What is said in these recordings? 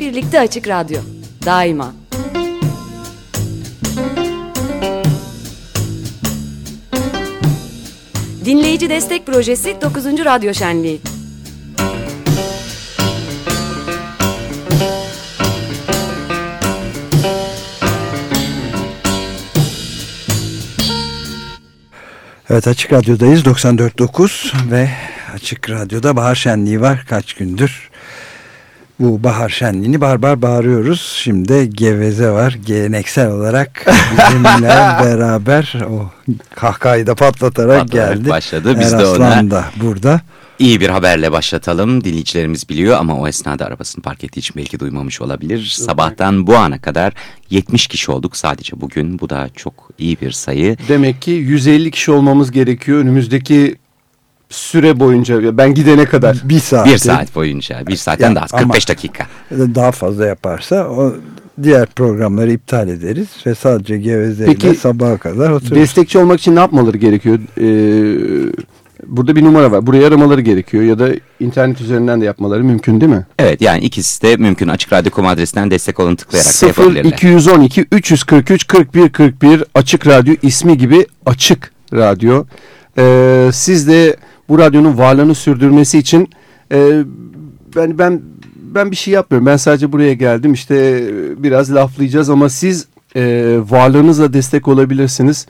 birlikte Açık Radyo. Daima. Dinleyici Destek Projesi 9. Radyo Şenliği. Evet, Açık Radyo'dayız, 94.9 ve Açık Radyo'da bahar şenliği var kaç gündür. Bu bahar şenliğini bağırıyoruz. Şimdi geveze var, geleneksel olarak bizimle beraber o kahkahayı da patlatarak geldi. Başladı. Biz de ona da burada. İyi bir haberle başlatalım. Dinleyicilerimiz biliyor ama o esnada arabasını park ettiği için belki duymamış olabilir. Sabahtan bu ana kadar 70 kişi olduk sadece bugün. Bu da çok iyi bir sayı. Demek ki 150 kişi olmamız gerekiyor önümüzdeki süre boyunca. Ben gidene kadar. Bir saat. Bir saat boyunca. Bir saatten yani daha az. 45 dakika. Daha fazla yaparsa o diğer programları iptal ederiz ve sadece gevezeyle sabaha kadar otururuz. Destekçi olmak için ne yapmaları gerekiyor? Burada bir numara var. Buraya aramaları gerekiyor ya da internet üzerinden de yapmaları mümkün değil mi? Evet, yani ikisi de mümkün. Açıkradyo.com adresinden destek olun tıklayarak da yapabilirler. 0212 343 41 41 Açık Radyo ismi gibi Açık Radyo. Siz de bu radyonun varlığını sürdürmesi için ben bir şey yapmıyorum. Ben sadece buraya geldim. İşte biraz laflayacağız ama siz varlığınızla destek olabilirsiniz.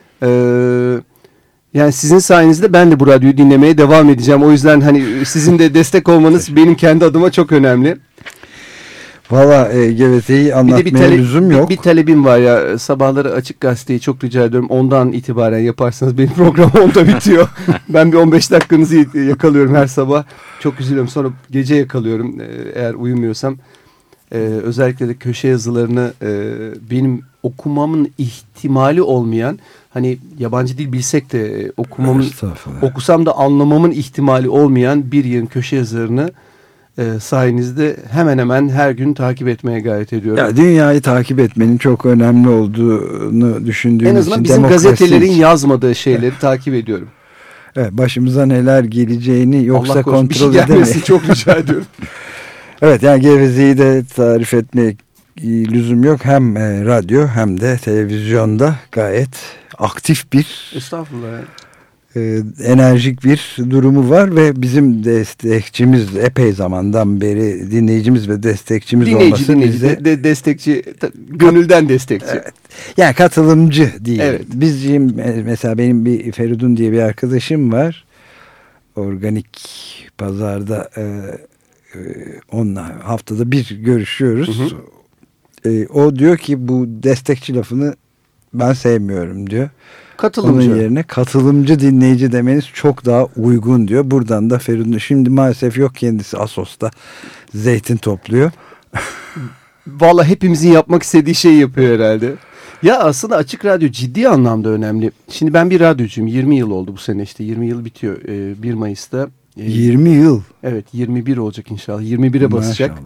Yani sizin sayenizde ben de bu radyoyu dinlemeye devam edeceğim. O yüzden hani sizin de destek olmanız benim kendi adıma çok önemli. Valla gevezeyi anlatmaya lüzum yok. Bir talebim var ya, sabahları Açık Gazete'yi çok rica ediyorum. Ondan itibaren yaparsanız benim program onda bitiyor. Ben bir 15 dakikanızı yakalıyorum her sabah. Çok üzülüyorum, sonra gece yakalıyorum eğer uyumuyorsam. Özellikle de köşe yazılarını benim okumamın ihtimali olmayan, hani yabancı dil bilsek de okusam da anlamamın ihtimali olmayan bir yığın köşe yazılarını sayenizde hemen hemen her gün takip etmeye gayret ediyorum. Ya, dünyayı takip etmenin çok önemli olduğunu düşündüğüm için. En azından bizim gazetelerin yazmadığı şeyleri takip ediyorum. Evet, başımıza neler geleceğini yoksa Allah korusun, kontrol bir şey gelmesin, çok rica ediyorum. Evet, yani gevezeyi de tarif etmeye lüzum yok. Hem radyo hem de televizyonda gayet aktif bir, estağfurullah yani, enerjik bir durumu var ve bizim destekçimiz epey zamandan beri dinleyicimiz ve destekçimiz olması bize destekçi, gönülden destekçi. Evet. Yani katılımcı değil. Evet. Bizim mesela benim bir Feridun diye bir arkadaşım var. Organik pazarda onunla haftada bir görüşüyoruz. Hı hı. O diyor ki bu destekçi lafını ben sevmiyorum diyor. Katılımcı. Onun yerine katılımcı dinleyici demeniz çok daha uygun diyor. Buradan da Feridun şimdi maalesef yok, kendisi Assos'ta zeytin topluyor. Vallahi hepimizin yapmak istediği şeyi yapıyor herhalde. Ya aslında Açık Radyo ciddi anlamda önemli. Şimdi ben bir radyocuyum. 20 yıl oldu bu sene, işte 20 yıl bitiyor 1 Mayıs'ta. 20 yıl? Evet, 21 olacak inşallah. 21'e basacak.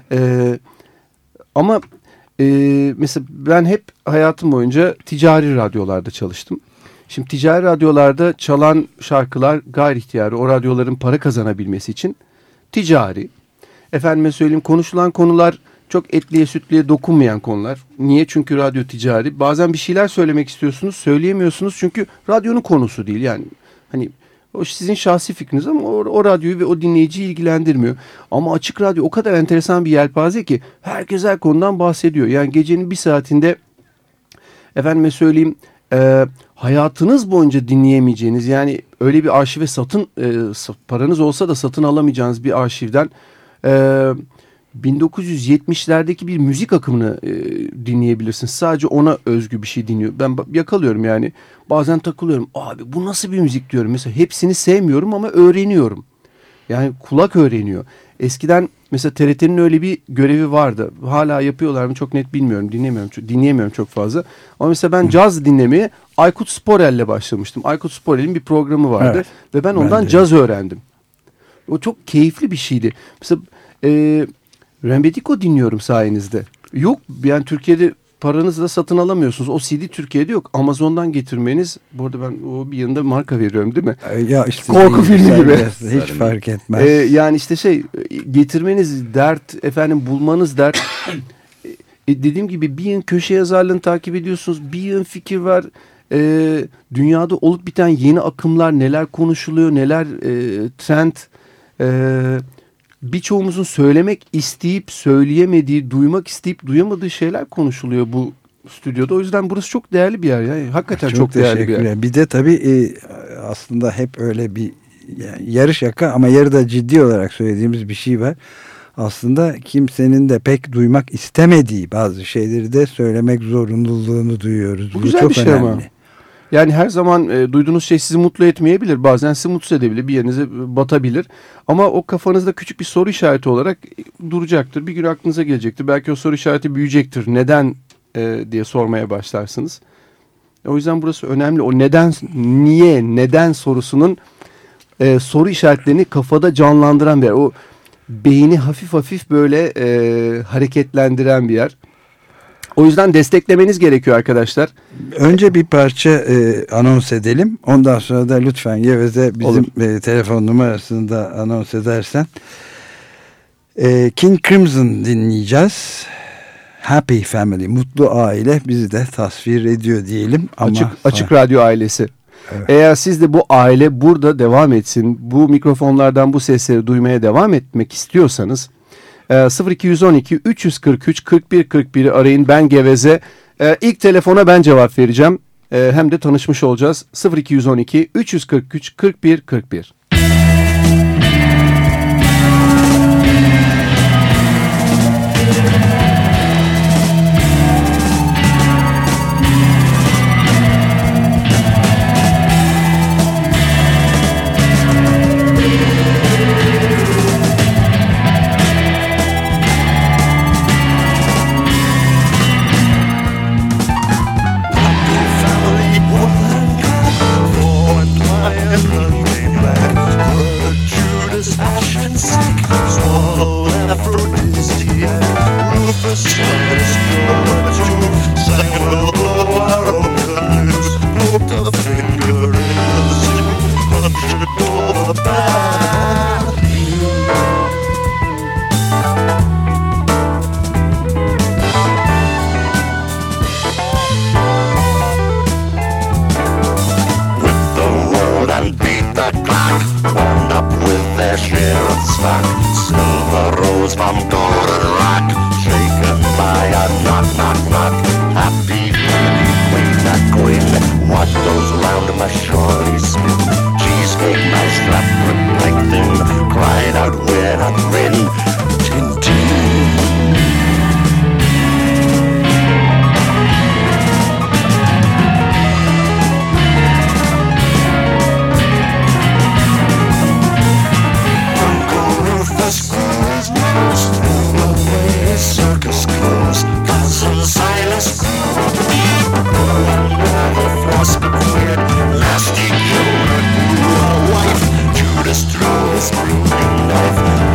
Ama mesela ben hep hayatım boyunca ticari radyolarda çalıştım. Şimdi ticari radyolarda çalan şarkılar gayri ihtiyari, o radyoların para kazanabilmesi için ticari. Efendime söyleyeyim, konuşulan konular çok etliye sütlüye dokunmayan konular. Niye? Çünkü radyo ticari. Bazen bir şeyler söylemek istiyorsunuz, söyleyemiyorsunuz çünkü radyonun konusu değil. Yani hani o sizin şahsi fikriniz ama o radyoyu ve o dinleyiciyi ilgilendirmiyor. Ama Açık Radyo o kadar enteresan bir yelpaze ki herkes her konudan bahsediyor. Yani gecenin bir saatinde efendime söyleyeyim hayatınız boyunca dinleyemeyeceğiniz, yani öyle bir arşive paranız olsa da satın alamayacağınız bir arşivden 1970'lerdeki bir müzik akımını dinleyebilirsiniz. Sadece ona özgü bir şey dinliyor. Ben yakalıyorum yani. Bazen takılıyorum. Abi bu nasıl bir müzik diyorum. Mesela hepsini sevmiyorum ama öğreniyorum. Yani kulak öğreniyor. Eskiden mesela TRT'nin öyle bir görevi vardı. Hala yapıyorlar mı çok net bilmiyorum. Dinleyemiyorum çok fazla. Ama mesela ben caz dinlemeye Aykut Sporel'le başlamıştım. Aykut Sporel'in bir programı vardı. Evet, ve ben ondan caz öğrendim. O çok keyifli bir şeydi. Mesela Rembediko dinliyorum sayenizde. Yok yani Türkiye'de paranızla satın alamıyorsunuz. O CD Türkiye'de yok. Amazon'dan getirmeniz, bu arada ben o bir yanında marka veriyorum değil mi? Ya işte korku filmi gibi. Hiç fark etmez. Yani işte getirmeniz dert, efendim bulmanız dert. Dediğim gibi bir yığın köşe yazarlığını takip ediyorsunuz. Bir yığın fikir var. Dünyada olup biten yeni akımlar, neler konuşuluyor, neler trend. Birçoğumuzun söylemek isteyip söyleyemediği, duymak isteyip duyamadığı şeyler konuşuluyor bu stüdyoda. O yüzden burası çok değerli bir yer. Yani hakikaten çok değerli bir yer. Bir de tabii aslında hep öyle bir yarı şaka ama yarı da ciddi olarak söylediğimiz bir şey var. Aslında kimsenin de pek duymak istemediği bazı şeyleri de söylemek zorunluluğunu duyuyoruz. Bu güzel çok bir şey önemli. ama. Yani her zaman duyduğunuz şey sizi mutlu etmeyebilir. Bazen sizi mutsuz edebilir. Bir yerinize batabilir. Ama o kafanızda küçük bir soru işareti olarak duracaktır. Bir gün aklınıza gelecektir. Belki o soru işareti büyüyecektir. Neden diye sormaya başlarsınız. O yüzden burası önemli. O neden, niye, neden sorusunun soru işaretlerini kafada canlandıran bir yer. O beyni hafif hafif böyle hareketlendiren bir yer. O yüzden desteklemeniz gerekiyor arkadaşlar. Önce bir parça anons edelim. Ondan sonra da lütfen Geveze bizim telefon numarasını da anons edersen. King Crimson dinleyeceğiz. Happy Family, mutlu aile bizi de tasvir ediyor diyelim. Ama açık radyo ailesi. Evet. Eğer siz de bu aile burada devam etsin, bu mikrofonlardan bu sesleri duymaya devam etmek istiyorsanız 0212 343 41 41'i arayın. Ben Geveze. İlk telefona ben cevap vereceğim. Hem de tanışmış olacağız. 0212 343 41 41. Judas threw his brooding knife.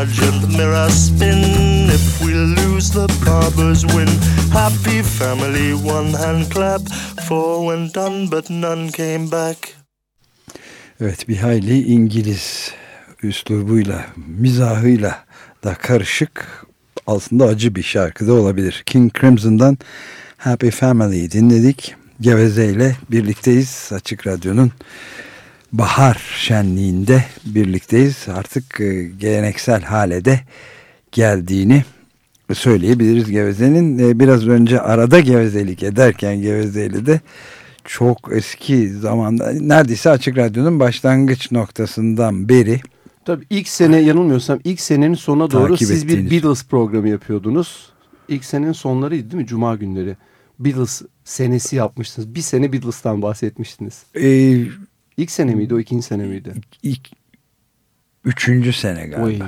argent mirror spin. If we lose, the barbers win. Happy family, one hand clap. Four went done, but none came back. Evet, bir hayli İngiliz üslubuyla, mizahıyla da karışık, aslında acı bir şarkı da olabilir. King Crimson'dan Happy Family'yi dinledik. Geveze ile birlikteyiz. Açık Radyo'nun bahar şenliğinde birlikteyiz. Artık geleneksel hale de geldiğini söyleyebiliriz Geveze'nin. Biraz önce arada gevezelik ederken Geveze'yle de çok eski zamanda, neredeyse Açık Radyo'nun başlangıç noktasından beri. Tabii ilk sene, yanılmıyorsam ilk senenin sonuna doğru siz bir Beatles programı yapıyordunuz. İlk senenin sonlarıydı değil mi? Cuma günleri. Beatles senesi yapmıştınız. Bir sene Beatles'tan bahsetmiştiniz. İlk sene miydi o, ikinci sene miydi? Üçüncü sene galiba.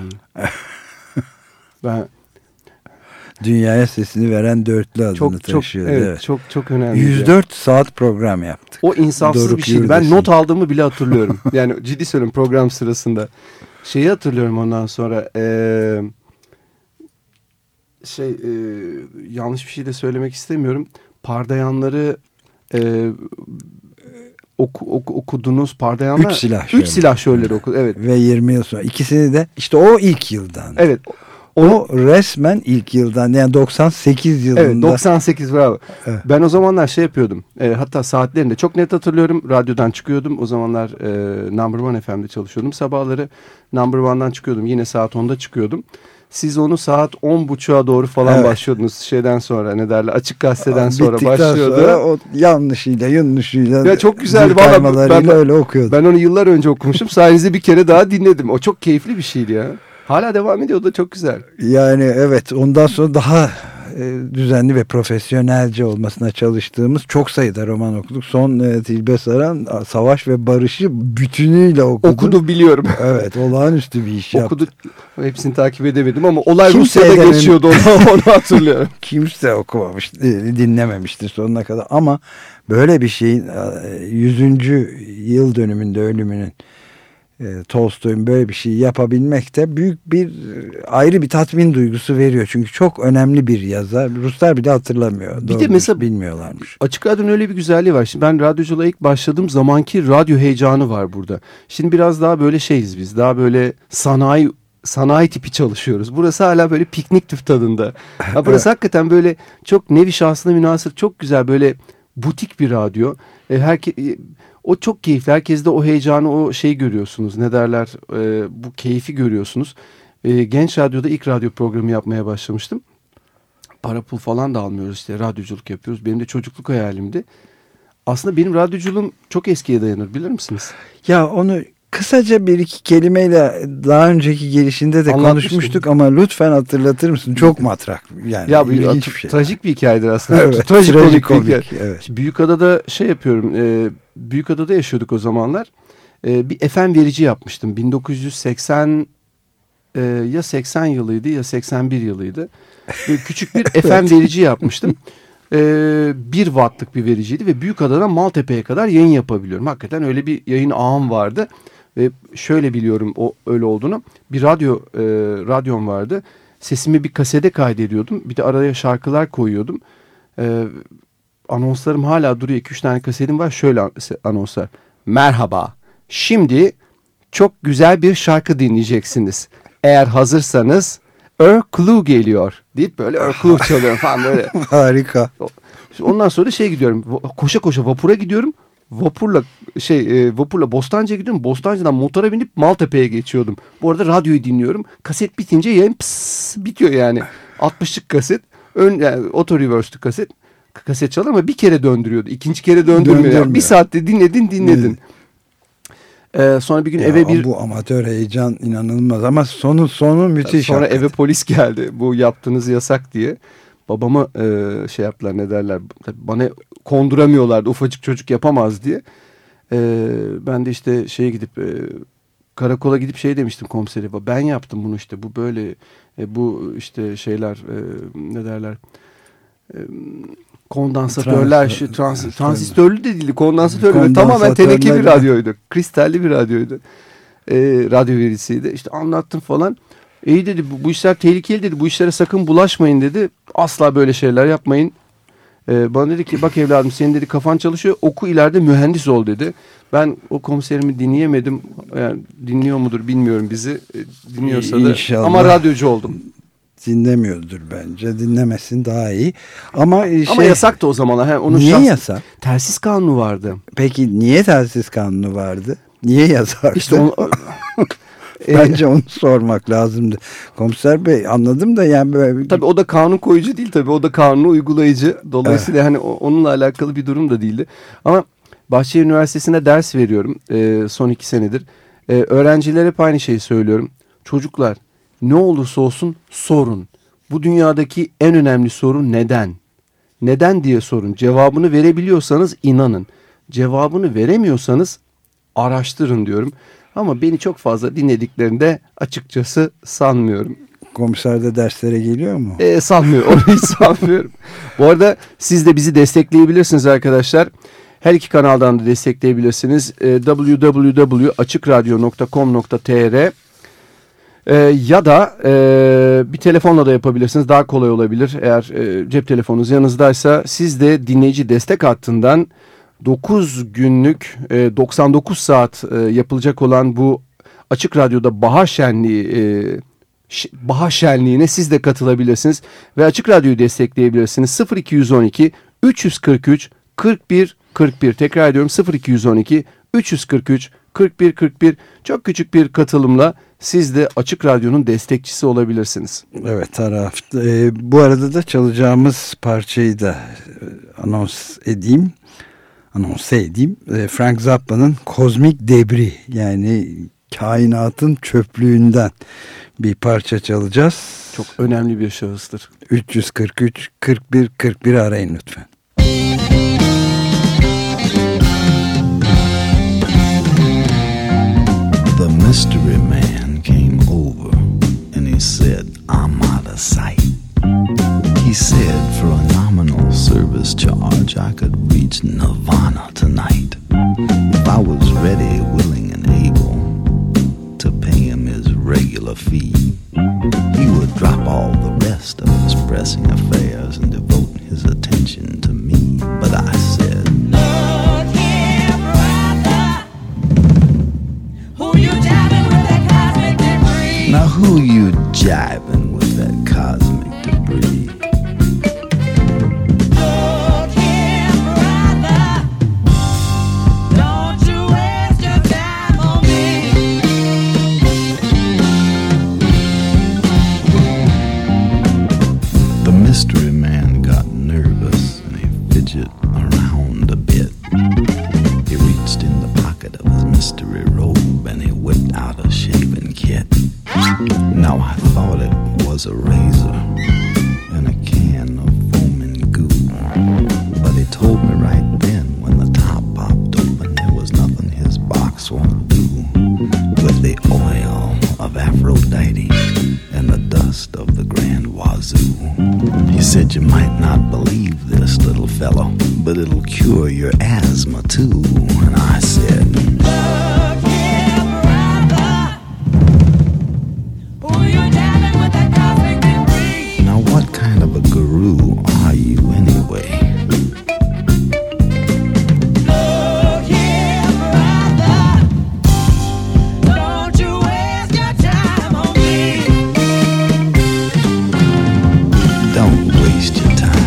Ben Dünyaya sesini veren dörtlü adını taşıyordu. Evet, çok önemli. 104 saat program yaptık. O insafsız Doruk bir şeydi. Ben not aldığımı bile hatırlıyorum. Yani ciddi söylüyorum, program sırasında. Şeyi hatırlıyorum ondan sonra. Yanlış bir şey de söylemek istemiyorum. Pardayanları okudunuz. Pardayanlar. Üç silahşörleri okudu. Evet. Ve 20 yıl sonra. İkisini de işte o ilk yıldan. Evet. O resmen ilk yıldan, yani 98 yılında. Evet, 98, bravo. Evet. Ben o zamanlar şey yapıyordum. Hatta saatlerini de çok net hatırlıyorum. Radyodan çıkıyordum. O zamanlar Number One FM'de çalışıyordum. Sabahları Number One'dan çıkıyordum. Yine saat 10'da çıkıyordum. Siz onu saat 10.30'a doğru falan başlıyordunuz. Şeyden sonra, ne derler, Açık Gazete'den sonra başlıyordu. Sonra o yanlışıyla ya çok güzeldi. Ben öyle okuyordum. Ben onu yıllar önce okumuşum. Sayenizde bir kere daha dinledim. O çok keyifli bir şeydi ya. Hala devam ediyor, da çok güzel. Yani evet, ondan sonra daha düzenli ve profesyonelce olmasına çalıştığımız çok sayıda roman okuduk. Son Tilbe Saran Savaş ve Barış'ı bütünüyle okudu, biliyorum. Evet, olağanüstü bir iş yaptı. Okudu. Hepsini takip edemedim ama olay Rusya'da geçiyordu, onu hatırlıyorum. Kimse okumamış, dinlememiştir sonuna kadar, ama böyle bir şeyin 100. yıl dönümünde ölümünün, Tolstoy'un böyle bir şey yapabilmek de büyük bir, ayrı bir tatmin duygusu veriyor. Çünkü çok önemli bir yazar. Ruslar bile hatırlamıyor. Bir de mesela bilmiyorlarmış. Açık Radyo'nun öyle bir güzelliği var. Şimdi ben radyoculuğa ilk başladığım zamanki radyo heyecanı var burada. Şimdi biraz daha böyle şeyiz biz. Daha böyle sanayi tipi çalışıyoruz. Burası hala böyle piknik tüp tadında. Burası hakikaten böyle çok nevi şahsına münasır, çok güzel, böyle butik bir radyo. O çok keyifli. Herkeste o heyecanı, o şeyi görüyorsunuz. Ne derler? Bu keyfi görüyorsunuz. Genç Radyo'da ilk radyo programı yapmaya başlamıştım. Para pul falan da almıyoruz, işte radyoculuk yapıyoruz. Benim de çocukluk hayalimdi. Aslında benim radyoculuğum çok eskiye dayanır, bilir misiniz? Ya onu kısaca bir iki kelimeyle daha önceki gelişinde de konuşmuştuk ama lütfen hatırlatır mısın? Çok matrak. Yani ya ilginç bir şey. Trajik bir hikayedir aslında. Evet, Trajikomik. Evet. Büyükada'da şey yapıyorum. Büyükada'da yaşıyorduk o zamanlar. Bir FM verici yapmıştım. 1980 ya 80 yılıydı ya 81 yılıydı. Küçük bir FM verici yapmıştım. 1 wattlık bir vericiydi ve Büyükada'dan Maltepe'ye kadar yayın yapabiliyorum. Hakikaten öyle bir yayın ağım vardı. Ve şöyle biliyorum öyle olduğunu. Bir radyom vardı. Sesimi bir kasede kaydediyordum. Bir de araya şarkılar koyuyordum. Anonslarım hala duruyor. 2-3 tane kasetim var. Şöyle anonslar. Merhaba. Şimdi çok güzel bir şarkı dinleyeceksiniz. Eğer hazırsanız Clue geliyor deyip böyle Clue çalıyorum falan böyle. Harika. Ondan sonra gidiyorum. Koşa koşa vapura gidiyorum. Vapurla Bostancı'ya gidiyorum. Bostancı'dan motora binip Maltepe'ye geçiyordum. Bu arada radyoyu dinliyorum. Kaset bitince yayın bitiyor yani. 60'lık kaset. Yani auto reverse'lü kaset. Kaset çalar ama bir kere döndürüyordu. İkinci kere döndürmüyor. Yani. Bir saatte dinledin. Sonra bir gün eve bu amatör heyecan inanılmaz ama sonu müthiş. Sonra eve polis geldi. Bu yaptığınız yasak diye. Babama şey yaptılar, ne derler. Bana konduramıyorlardı. Ufacık çocuk yapamaz diye. Ben de işte gidip karakola gidip demiştim komisere. Ben yaptım bunu işte. Bu böyle bu işte şeyler ne derler. Kondansatörler, transistörlü de değildi, kondansatörlü. Tamamen teneke bir radyoydu. Kristalli bir radyoydu. Radyo verisiydi. İşte anlattım falan. İyi dedi, bu işler tehlikeli dedi. Bu işlere sakın bulaşmayın dedi. Asla böyle şeyler yapmayın. Bana dedi ki bak evladım senin dedi kafan çalışıyor. Oku ileride mühendis ol dedi. Ben o komiserimi dinleyemedim. Yani dinliyor mudur bilmiyorum bizi. Dinliyorsa da. İnşallah. Ama radyocu oldum. Dinlemiyordur bence. Dinlemesin daha iyi. Ama yasaktı o zamanlar. Onun niye yasak? Telsiz kanunu vardı. Peki niye telsiz kanunu vardı? Niye yasaktı? İşte onu... Bence onu sormak lazımdı. Komiser Bey anladım da yani böyle... Tabii o da kanun koyucu değil tabii. O da kanunu uygulayıcı. Dolayısıyla hani onunla alakalı bir durum da değildi. Ama Bahçeşehir Üniversitesi'nde ders veriyorum son 2 senedir. Öğrencilere hep aynı şeyi söylüyorum. Çocuklar ne olursa olsun sorun. Bu dünyadaki en önemli soru neden? Neden diye sorun. Cevabını verebiliyorsanız inanın. Cevabını veremiyorsanız araştırın diyorum. Ama beni çok fazla dinlediklerinde açıkçası sanmıyorum. Komiser de derslere geliyor mu? Sanmıyorum. Onu hiç sanmıyorum. Bu arada siz de bizi destekleyebilirsiniz arkadaşlar. Her iki kanaldan da destekleyebilirsiniz. www.açıkradyo.com.tr ya da bir telefonla da yapabilirsiniz. Daha kolay olabilir. Eğer cep telefonunuz yanınızdaysa siz de dinleyici destek hattından 9 günlük 99 saat yapılacak olan bu Açık Radyo'da Bahar Şenliği'ne siz de katılabilirsiniz ve Açık Radyo'yu destekleyebilirsiniz. 0212 343 41 41 tekrar ediyorum 0212 343 41 41 çok küçük bir katılımla siz de Açık Radyo'nun destekçisi olabilirsiniz. Evet bu arada da çalacağımız parçayı da anons edeyim. Frank Zappa'nın Kozmik Debris yani kainatın çöplüğünden bir parça çalacağız. Çok önemli bir şahıstır. 343 41 41 arayın lütfen. The mystery man came over and he said, I'm out of sight. He said for a nominal service charge I could reach Nirvana tonight. If I was ready, willing and able to pay him his regular fee, he would drop all the rest of his pressing affairs and devote his attention to me. But I said, look here, brother, who you jiving with that cosmic debris? now who you jiving with that cosmic debris? Look here, brother, don't you waste your time on me. The mystery man got nervous and he fidgeted around a bit. He reached in the pocket of his mystery robe and he whipped out a shaving kit. Now I thought it was a razor and a can of foaming goo, but he told me right then when the top popped open there was nothing his box won't do. With the oil of Aphrodite and the dust of the Grand Wazoo. He said you might not believe this, little fellow, but it'll cure your asthma too. And I said, Look here, brother, who you jiving with that cosmic debris? now what kind of a guru are you anyway? Look here, brother, don't you waste your time on me. Don't waste your time.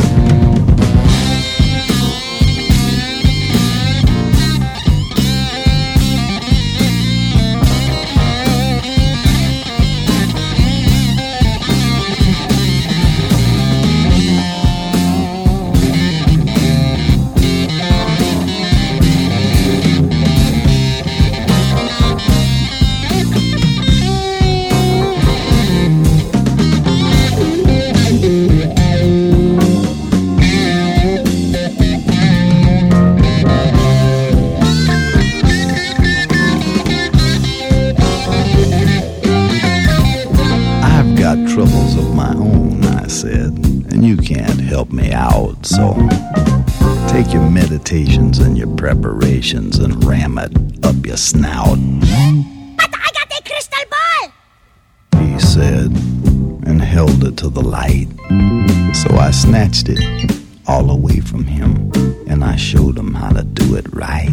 I've got troubles of my own, I said, and you can't help me out, so take your meditations and your preparations and ram it up your snout. But I got a crystal ball. He he said, and held it to the light. So I snatched it all away from him, and I showed him how to do it right.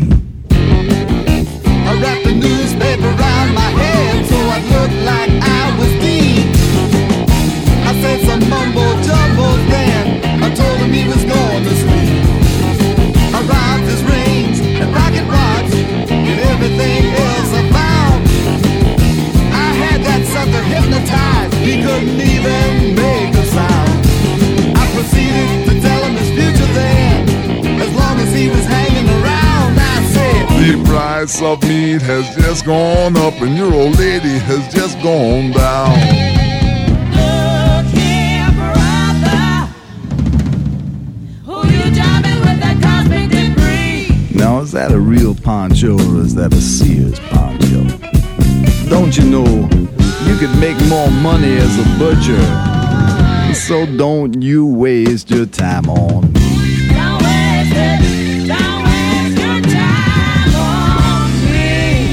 I wrapped the newspaper around my head so I looked like I was deep. I said some mumbo jumbo then. I told him he was going to sleep. I robbed his rings and rocket rods and everything else I found. I had that sucker hypnotized. He couldn't even make a sound. I proceeded to tell him his future then. As long as he was hanging around, I said, the price of meat has just gone up and your old lady has just gone down. Look here, brother. Who you driving with that cosmic debris? Now, is that a real poncho or is that a Sears poncho? Don't you know you could make more money as a butcher? So don't you waste your time on me. Don't waste it. Don't waste your time on me.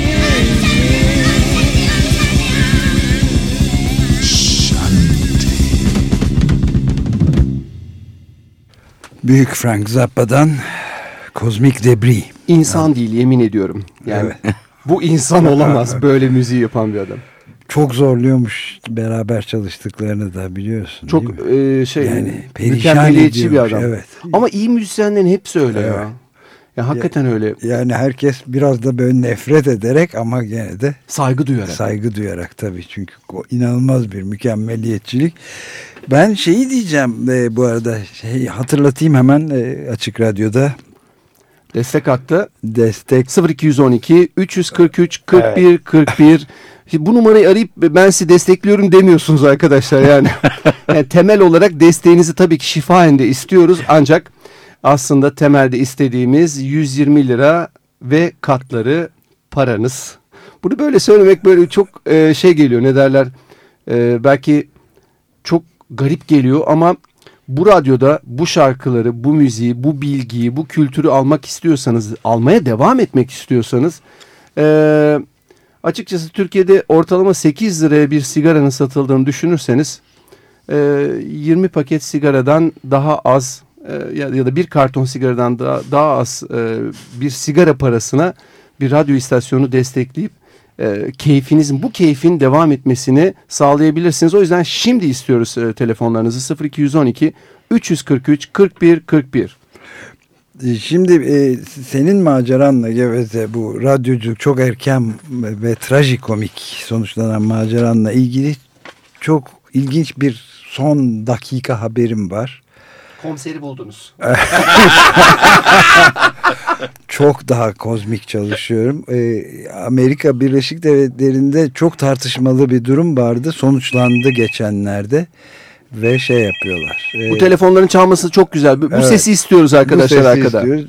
Büyük Frank Zappa'dan Kozmik Debris. İnsan değil, yemin ediyorum. Yani bu insan olamaz böyle müziği yapan bir adam. Çok zorluyormuş beraber çalıştıklarını da biliyorsun. Çok yani perişan mükemmeliyetçi bir ediyormuş, adam. evet. Ama iyi müzisyenlerin hepsi öyle Evet. ya. Ya hakikaten öyle. Yani herkes biraz da böyle nefret ederek ama gene de Saygı duyarak. Saygı duyarak tabii, çünkü o inanılmaz bir mükemmeliyetçilik. Ben şeyi diyeceğim bu arada, hatırlatayım hemen, Açık Radyo'da Destek hattı destek 0212 343 41 41. Bu numarayı arayıp ben sizi destekliyorum demiyorsunuz arkadaşlar yani. Yani temel olarak desteğinizi tabii ki şifaende istiyoruz, ancak aslında temelde istediğimiz 120 lira ve katları paranız. Bunu böyle söylemek böyle çok şey geliyor, ne derler, belki çok garip geliyor ama bu radyoda bu şarkıları, bu müziği, bu bilgiyi, bu kültürü almak istiyorsanız, almaya devam etmek istiyorsanız, açıkçası Türkiye'de ortalama 8 liraya bir sigaranın satıldığını düşünürseniz 20 paket sigaradan daha az ya da bir karton sigaradan daha az bir sigara parasına bir radyo istasyonu destekleyip bu keyfin devam etmesini sağlayabilirsiniz. O yüzden şimdi istiyoruz telefonlarınızı 0212 343 41 41. Şimdi senin maceranla geveze, bu radyoculuk çok erken ve trajikomik sonuçlanan maceranla ilgili çok ilginç bir son dakika haberim var. Komiseri buldunuz. Çok daha kozmik çalışıyorum. Amerika Birleşik Devletleri'nde çok tartışmalı bir durum vardı. Sonuçlandı geçenlerde ve şey yapıyorlar. Bu telefonların çalması çok güzel. Bu evet, sesi istiyoruz arkadaşlar arkada. Istiyoruz.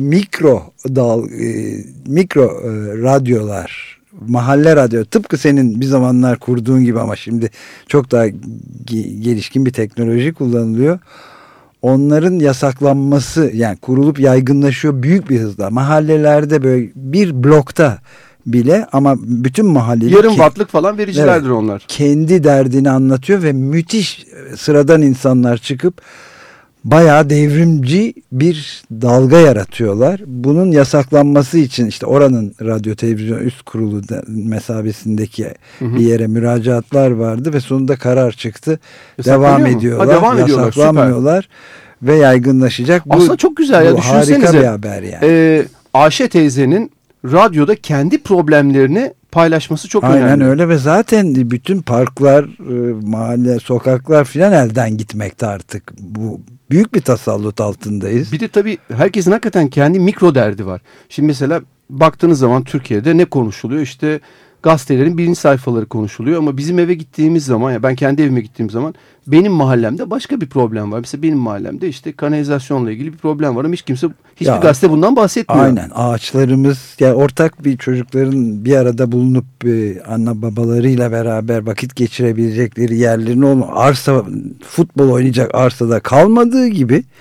Mikro radyolar, mahalle radyo, tıpkı senin bir zamanlar kurduğun gibi ama şimdi çok daha gelişkin bir teknoloji kullanılıyor. Onların yasaklanması, yani kurulup yaygınlaşıyor büyük bir hızla. Mahallelerde böyle bir blokta bile, ama bütün mahalleler yarım wattlık falan vericilerdir, evet, onlar. Kendi derdini anlatıyor ve müthiş sıradan insanlar çıkıp bayağı devrimci bir dalga yaratıyorlar. Bunun yasaklanması için işte oranın radyo televizyon üst kurulu mesabesindeki bir yere müracaatlar vardı ve sonunda karar çıktı. Devam ediyorlar. Devam ediyorlar. Yasaklanmıyorlar ve yaygınlaşacak. Aslında çok güzel ya, düşünsenize. Harika bir haber yani. Ayşe teyzenin radyoda kendi problemlerini paylaşması çok önemli. Aynen öyle ve zaten bütün parklar, mahalle, sokaklar filan elden gitmekte artık. Bu büyük bir tasallut altındayız. Bir de tabii herkesin hakikaten kendi mikro derdi var. Şimdi mesela baktığınız zaman Türkiye'de ne konuşuluyor? İşte gazetelerin birinci sayfaları konuşuluyor ama bizim eve gittiğimiz zaman, ya ben kendi evime gittiğim zaman benim mahallemde başka bir problem var. Mesela benim mahallemde işte kanalizasyonla ilgili bir problem var ama hiçbir gazete bundan bahsetmiyor. Aynen, ağaçlarımız, yani ortak bir çocukların bir arada bulunup anne babalarıyla beraber vakit geçirebilecekleri yerlerin arsa, futbol oynayacak arsada kalmadığı gibi,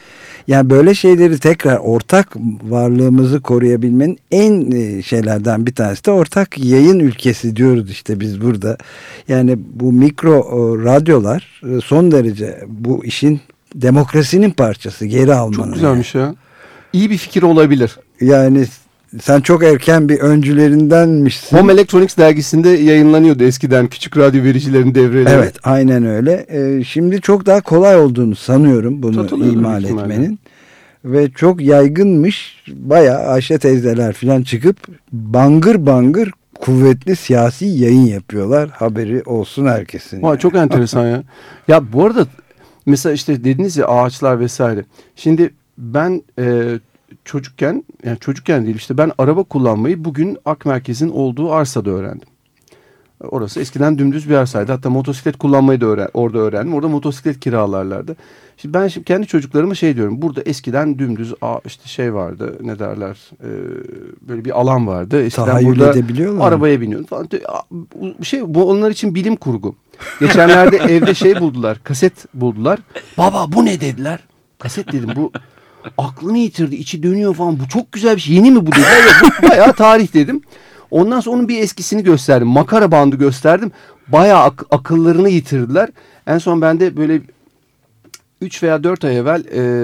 Yani böyle şeyleri tekrar ortak varlığımızı koruyabilmenin en şeylerden bir tanesi de ortak yayın ülkesi diyoruz işte biz burada. Yani bu mikro radyolar son derece bu işin demokrasinin parçası, geri almanın. Çok güzelmiş ya. İyi bir fikir olabilir. Yani sen çok erken bir öncülerindenmişsin. Home Electronics dergisinde yayınlanıyordu eskiden küçük radyo vericilerin devreleri. Evet, aynen öyle. Şimdi çok daha kolay olduğunu sanıyorum bunu imal etmenin. Ve çok yaygınmış. Bayağı Ayşe teyzeler falan çıkıp bangır bangır kuvvetli siyasi yayın yapıyorlar. Haberi olsun herkesin. Vay, çok enteresan ya. Ya bu arada mesela işte dediniz ya ağaçlar vesaire. Şimdi ben çocukken, yani çocukken değil işte ben araba kullanmayı bugün Ak Merkez'in olduğu arsada öğrendim. Orası eskiden dümdüz bir arsaydı. Hatta motosiklet kullanmayı da orada öğrendim. Orada motosiklet kiralarlardı. Şimdi ben kendi çocuklarıma şey diyorum. Burada eskiden dümdüz işte şey vardı. Ne derler? Böyle bir alan vardı. Eskiden tahayyül burada arabaya biniyordun falan. Bu onlar için bilim kurgu. Geçenlerde evde şey buldular. Kaset buldular. Baba bu ne dediler? Kaset dedim bu. Aklını yitirdi. İçi dönüyor falan. Bu çok güzel bir şey. Yeni mi bu dediler. Bu bayağı tarih dedim. Ondan sonra onun bir eskisini gösterdim. Makara bandı gösterdim. Bayağı akıllarını yitirdiler. En son ben de böyle 3 veya 4 ay evvel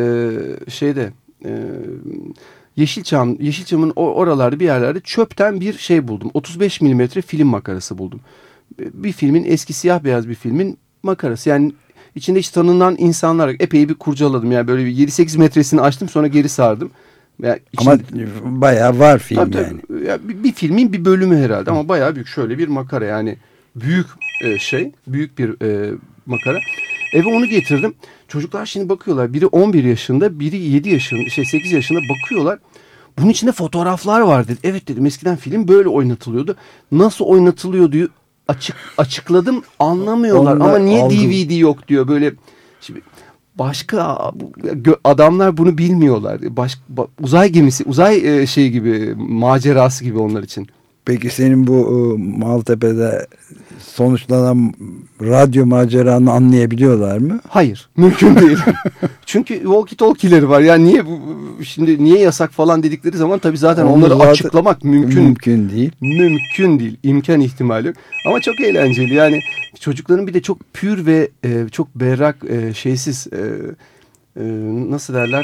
Yeşilçam'ın oralarda bir yerlerde çöpten bir şey buldum. 35 milimetre film makarası buldum. Bir filmin, eski siyah beyaz bir filmin makarası. Yani içinde hiç tanınan insanlar, epey bir kurcaladım. Yani böyle 7-8 metresini açtım, sonra geri sardım. Yani ama bayağı var film tabii, yani. Ya bir filmin bir bölümü herhalde ama bayağı büyük, şöyle bir makara yani büyük büyük bir makara. Eve onu getirdim. Çocuklar şimdi bakıyorlar. Biri 11 yaşında, biri 7 yaşında, 8 yaşında bakıyorlar. Bunun içinde fotoğraflar var dedi. Evet dedim, eskiden film böyle oynatılıyordu. Nasıl oynatılıyor diyor. Açıkladım, anlamıyorlar. Ama niye DVD yok diyor böyle. Şimdi başka adamlar bunu bilmiyorlar. Uzay gemisi, uzay gibi, macerası gibi onlar için. Peki senin bu Maltepe'de sonuçlanan radyo maceranı anlayabiliyorlar mı? Hayır, mümkün değil. Çünkü walkie talkie'leri var. Yani niye yasak falan dedikleri zaman tabii zaten onları açıklamak mümkün değil. Mümkün değil. İmkan ihtimali yok. Ama çok eğlenceli. Yani çocukların bir de çok pür ve çok berrak, şeysiz, nasıl derler?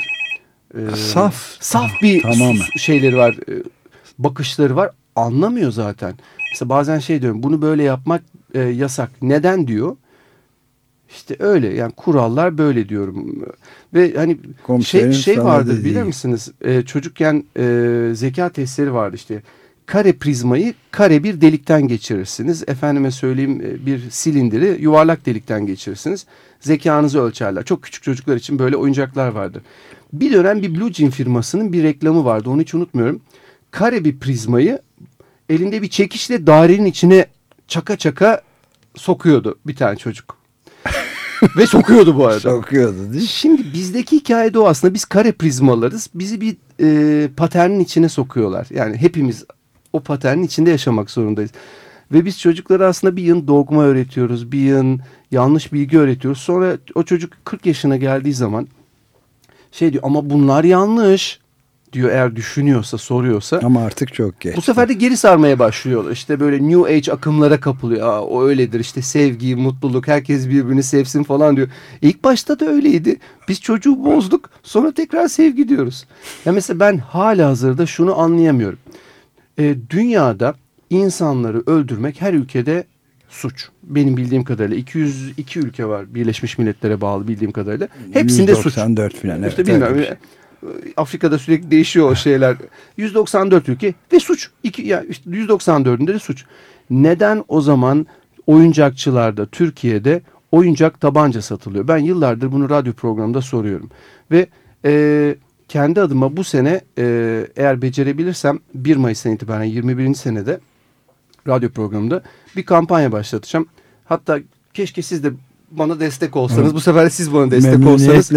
Saf bir şeyleri var. Bakışları var. Anlamıyor zaten. Mesela bazen şey diyorum, bunu böyle yapmak yasak. Neden diyor? İşte öyle, yani kurallar böyle diyorum. Ve hani şey vardı bilir misiniz? Çocukken zeka testleri vardı işte. Kare prizmayı kare bir delikten geçirirsiniz. Efendime söyleyeyim, bir silindiri yuvarlak delikten geçirirsiniz. Zekanızı ölçerler. Çok küçük çocuklar için böyle oyuncaklar vardı. Bir dönem bir Blue Jean firmasının bir reklamı vardı. Onu hiç unutmuyorum. Kare bir prizmayı elinde bir çekişle dairenin içine çaka sokuyordu bir tane çocuk. Ve sokuyordu bu arada. Sokuyordu değil mi? Şimdi bizdeki hikaye de o aslında. Biz kare prizmalarız. Bizi bir paternin içine sokuyorlar. Yani hepimiz o paternin içinde yaşamak zorundayız. Ve biz çocuklara aslında bir yığın dogma öğretiyoruz. Bir yığın yanlış bilgi öğretiyoruz. Sonra o çocuk 40 yaşına geldiği zaman şey diyor, ama bunlar yanlış diyor, eğer düşünüyorsa, soruyorsa. Ama artık çok geç. Bu sefer de geri sarmaya başlıyorlar. İşte böyle New Age akımlara kapılıyor. O öyledir işte, sevgi, mutluluk, herkes birbirini sevsin falan diyor. İlk başta da öyleydi. Biz çocuğu bozduk, sonra tekrar sevgi diyoruz. Ya mesela ben halihazırda şunu anlayamıyorum. Dünyada insanları öldürmek her ülkede suç. Benim bildiğim kadarıyla 202 ülke var Birleşmiş Milletler'e bağlı bildiğim kadarıyla. Hepsinde 194 suç. falan. İşte bilmiyorum. Afrika'da sürekli değişiyor o şeyler. 194 ülke ve suç. İşte 194'ünde de suç. Neden o zaman oyuncakçılarda, Türkiye'de oyuncak tabanca satılıyor? Ben yıllardır bunu radyo programında soruyorum. Ve kendi adıma bu sene eğer becerebilirsem 1 Mayıs'tan itibaren 21. senede radyo programında bir kampanya başlatacağım. Hatta keşke siz de bana destek olsanız. Bu sefer de siz bana destek olsanız.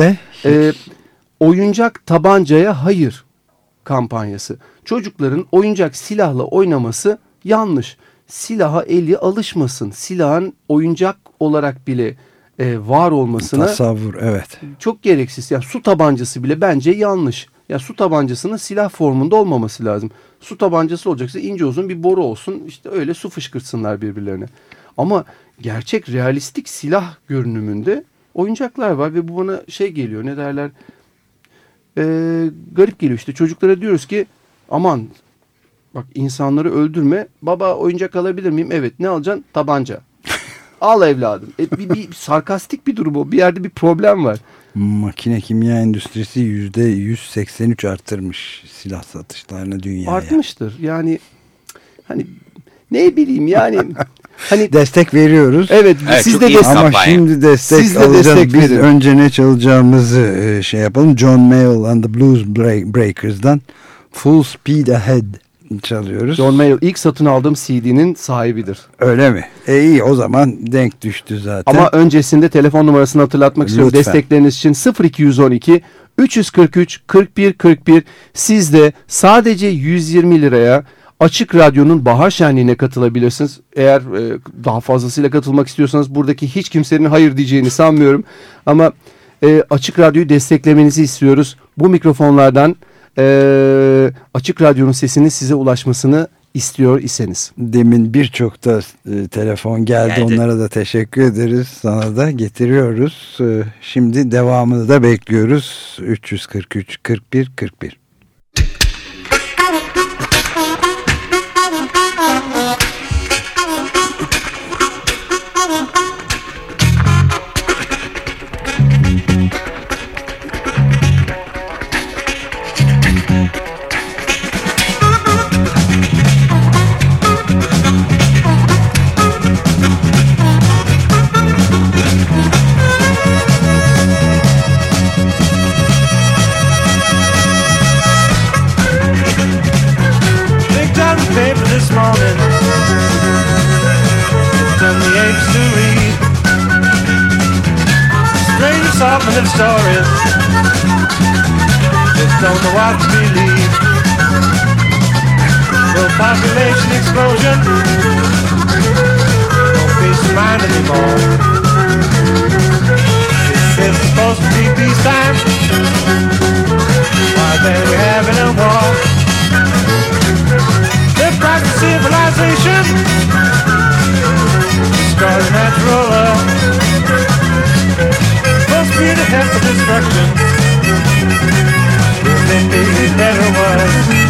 Oyuncak tabancaya hayır kampanyası. Çocukların oyuncak silahla oynaması yanlış. Silaha eli alışmasın. Silahın oyuncak olarak bile var olmasına tasavvur, evet. çok gereksiz. Ya su tabancası bile bence yanlış. Ya su tabancasının silah formunda olmaması lazım. Su tabancası olacaksa ince uzun bir boru olsun. İşte öyle su fışkırtsınlar birbirlerine. Ama gerçek realistik silah görünümünde oyuncaklar var ve bu bana şey geliyor, ne derler, garip geliyor. İşte çocuklara diyoruz ki aman bak insanları öldürme. Baba oyuncak alabilir miyim? Evet. Ne alacaksın? Tabanca. Al evladım. Bir sarkastik bir durum o. Bir yerde bir problem var. Makine kimya endüstrisi %183 arttırmış silah satışlarını dünyaya. Artmıştır. Yani hani ne bileyim yani hani destek veriyoruz. Evet, siz çok de iyi destek. Ama kampanya. şimdi destek Siz de alacağız. destek Biz verin. önce ne çalacağımızı şey yapalım. John Mayall and the Blues Breakers'dan Full Speed Ahead çalıyoruz. John Mayall ilk satın aldığım CD'nin sahibidir. Öyle mi? İyi, o zaman denk düştü zaten. Ama öncesinde telefon numarasını hatırlatmak istiyorum. Lütfen. Destekleriniz için 0212 343 41 41. Siz de sadece 120 liraya Açık Radyo'nun Bahar Şenliği'ne katılabilirsiniz. Eğer daha fazlasıyla katılmak istiyorsanız buradaki hiç kimsenin hayır diyeceğini sanmıyorum. Ama Açık Radyo'yu desteklemenizi istiyoruz. Bu mikrofonlardan Açık Radyo'nun sesinin size ulaşmasını istiyor iseniz. Demin birçok da telefon geldi. Onlara da teşekkür ederiz. Sana da getiriyoruz. Şimdi devamını da bekliyoruz. 343 41 41. Of stories, just don't know what to believe. World population explosion, don't peace of mind anymore. It's supposed to be peacetime, why then we're having a war. They've brought the civilization, destroy the natural law. Speed ahead for destruction. Then it never was.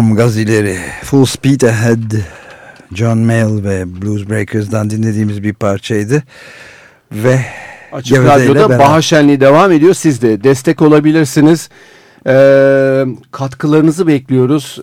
akşam gazileri Full Speed Ahead, John Mayall ve Blues Breakers'dan dinlediğimiz bir parçaydı. Ve Açık Radyo'da Bahar Şenliği devam ediyor. Siz de destek olabilirsiniz. Katkılarınızı bekliyoruz.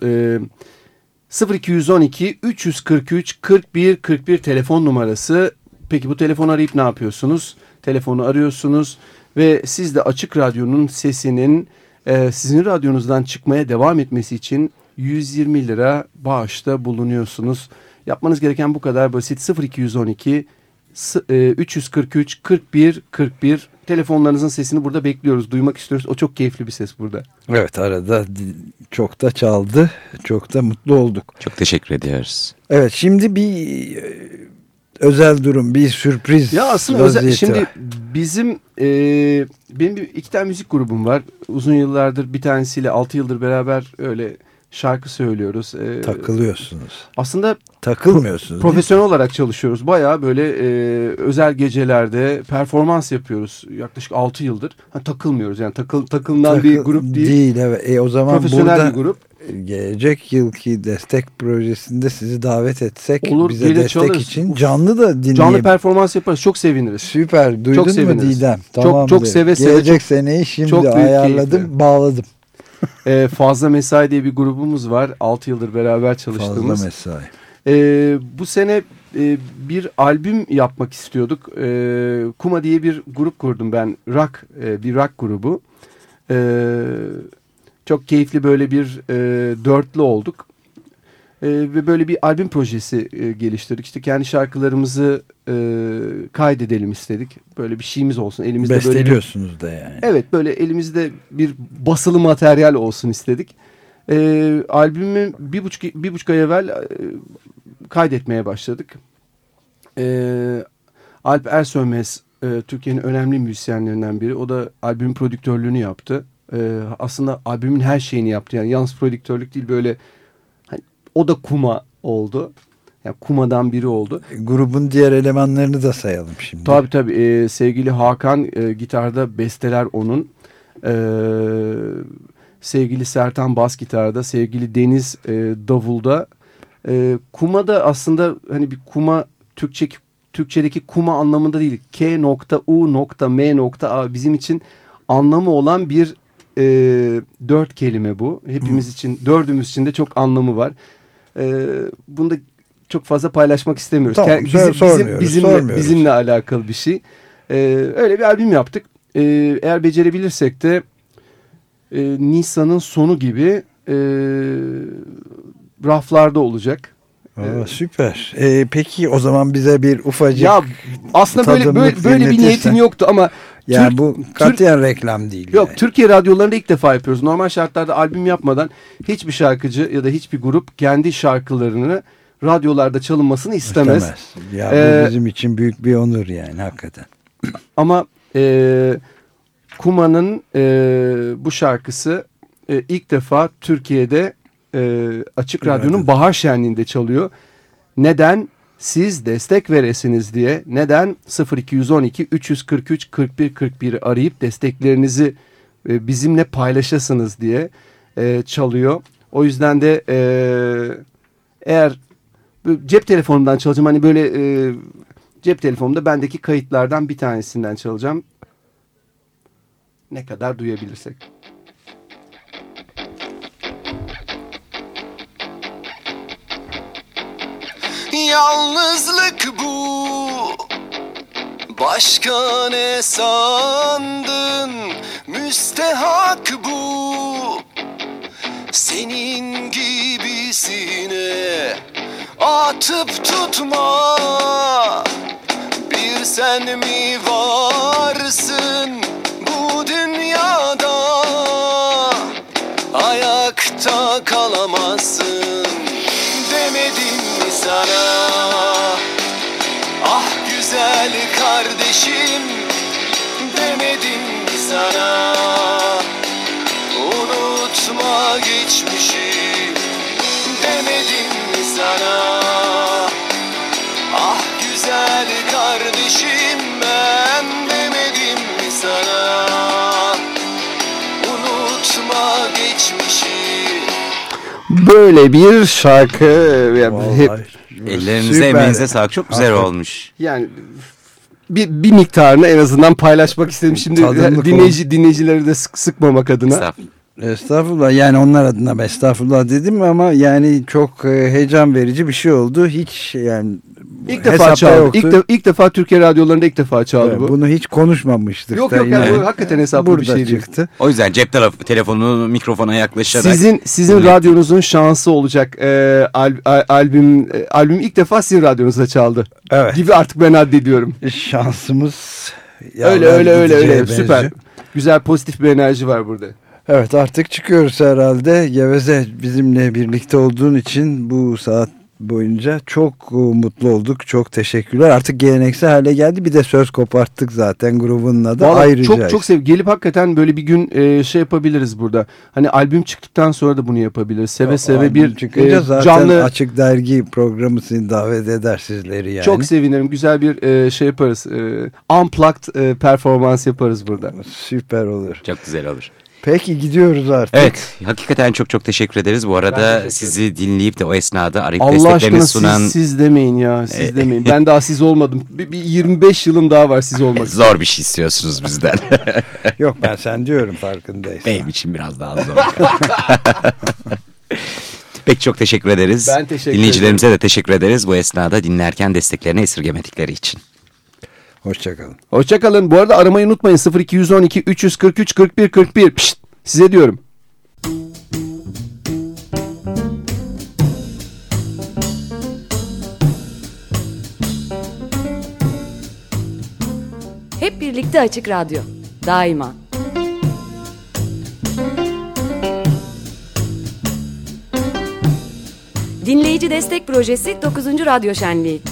0212 343 41 41 telefon numarası. Peki bu telefonu arayıp ne yapıyorsunuz? Telefonu arıyorsunuz ve siz de Açık Radyo'nun sesinin sizin radyonuzdan çıkmaya devam etmesi için 120 lira bağışta bulunuyorsunuz. Yapmanız gereken bu kadar basit. 0212 343 41 41 telefonlarınızın sesini burada bekliyoruz. Duymak istiyoruz. O çok keyifli bir ses burada. Evet, arada çok da çaldı. Çok da mutlu olduk. Çok teşekkür ediyoruz. Evet, şimdi bir özel durum, bir sürpriz. Ya aslında şimdi bizim benim iki tane müzik grubum var. Uzun yıllardır bir tanesiyle 6 yıldır beraber öyle şarkı söylüyoruz. Takılıyorsunuz. Aslında takılmıyorsunuz. Profesyonel olarak çalışıyoruz. Bayağı böyle özel gecelerde performans yapıyoruz. Yaklaşık 6 yıldır. Takılmıyoruz yani takılınan bir grup değil. Değil, evet. O zaman profesyonel burada bir grup. Gelecek yılki destek projesinde sizi davet etsek, olur, bize destek çalırız. için canlı da dinleyelim. Canlı performans yaparız. Çok seviniriz. Süper. Duydun çok mu seviniriz. Didem? Tamam. Çok seve seve. Gelecek seneyi şimdi ayarladım, keyifli. Bağladım. Fazla Mesai diye bir grubumuz var. 6 yıldır beraber çalıştığımız. Fazla Mesai. Bu sene bir albüm yapmak istiyorduk. Kuma diye bir grup kurdum ben. Bir rock grubu. Çok keyifli böyle bir dörtlü olduk. Ve böyle bir albüm projesi geliştirdik. İşte kendi şarkılarımızı kaydedelim istedik. Böyle bir şeyimiz olsun. Elimizde besteliyorsunuz da yani. Evet, böyle elimizde bir basılı materyal olsun istedik. Albümü bir buçuk ay evvel kaydetmeye başladık. Alp Ersönmez Türkiye'nin önemli müzisyenlerinden biri. O da albümün prodüktörlüğünü yaptı. Aslında albümün her şeyini yaptı. Yani yalnız prodüktörlük değil, böyle hani, o da Kuma oldu. Yani Kuma'dan biri oldu. Grubun diğer elemanlarını da sayalım şimdi. Tabii. Sevgili Hakan gitarda, besteler onun. Sevgili Sertan bas gitarda, sevgili Deniz davulda. Kuma'da aslında hani bir Kuma Türkçedeki Kuma anlamında değil. K.U.M.A bizim için anlamı olan bir 4 kelime bu. Hepimiz için, dördümüz için de çok anlamı var. Bunu da çok fazla paylaşmak istemiyoruz. Tamam, bizimle alakalı bir şey. Öyle bir albüm yaptık. Eğer becerebilirsek de Nisan'ın sonu gibi raflarda olacak. Süper. Peki o zaman bize bir ufacık, ya aslında böyle bir niyetim yoktu ama yani bu katiyen reklam değil. Yok, yani. Türkiye radyolarında ilk defa yapıyoruz. Normal şartlarda albüm yapmadan hiçbir şarkıcı ya da hiçbir grup kendi şarkılarını radyolarda çalınmasını istemez. Ya bu bizim için büyük bir onur yani, hakikaten. Ama Kuma'nın bu şarkısı ilk defa Türkiye'de Açık Radyo'nun Bahar Şenliği'nde çalıyor. Neden? Siz destek veresiniz diye. Neden? 0212 343 41 41'i arayıp desteklerinizi bizimle paylaşasınız diye çalıyor. O yüzden de eğer cep telefonundan çalacağım, hani böyle cep telefonumda bendeki kayıtlardan bir tanesinden çalacağım. Ne kadar duyabilirsek. Yalnızlık bu, başka ne sandın? Müstehak bu, senin gibisine atıp tutma. Bir sen mi varsın bu dünyada? Ayakta kalamazsın demedim mi sana? Ah güzel kardeşim, demedim mi sana? Unutma geçmişi, demedim mi sana? Ah güzel kardeşim, ben demedim mi sana? Unutma geçmişi. böyle bir şarkı. Vallahi Ellerinize süper. emeğinize sağlık. Çok güzel Hakikaten. olmuş. Yani bir miktarını en azından paylaşmak istedim. Şimdi Tadımlık dinleyicileri de sıkmamak adına. Estağfurullah. Estağfurullah, yani onlar adına estağfurullah dedim ama yani çok heyecan verici bir şey oldu. Hiç yani İlk defa hesapta çaldı. yoktu. İlk defa Türkiye radyolarında ilk defa çaldı Evet, bu. bunu hiç konuşmamıştık. Yok da yok yani yine bu hakikaten hesaplı bir burada şey değil. çıktı. O yüzden cep telefonu mikrofona yaklaşarak. Sizin radyonuzun şansı olacak. Albüm ilk defa sizin radyonuzda çaldı. Evet. Gibi artık ben addediyorum. Şansımız Öyle süper. Güzel pozitif bir enerji var burada. Evet, artık çıkıyoruz herhalde. Geveze, bizimle birlikte olduğun için bu saat boyunca çok mutlu olduk. Çok teşekkürler. Artık geleneksel hale geldi. Bir de söz koparttık zaten grubunun adı. Vallahi Ayrıca. çok gelip hakikaten böyle bir gün şey yapabiliriz burada. Hani albüm çıktıktan sonra da bunu yapabiliriz. Seve bir çıkınca zaten canlı Açık Dergi programı seni davet eder sizleri yani. çok sevinirim. Güzel bir şey yaparız. Unplugged performans yaparız burada. Süper olur. Çok güzel olur. Peki gidiyoruz artık. Evet, hakikaten çok teşekkür ederiz. Bu arada sizi dinleyip de o esnada arayıp Allah desteklerini aşkına sunan... siz demeyin ya. Siz demeyin. Ben daha siz olmadım. Bir 25 yılım daha var siz olmak. Zor bir şey istiyorsunuz bizden. Yok, ben sen diyorum, farkındaysan. Benim için biraz daha zor. Pek çok teşekkür ederiz. Ben teşekkür Dinleyicilerimize de teşekkür ederiz. Bu esnada dinlerken desteklerini esirgemedikleri için. Hoşçakalın. Hoşçakalın. Bu arada aramayı unutmayın. 0212 343 41 41. Pişt, size diyorum. Hep birlikte Açık Radyo. Daima. Dinleyici Destek Projesi 9. Radyo Şenliği.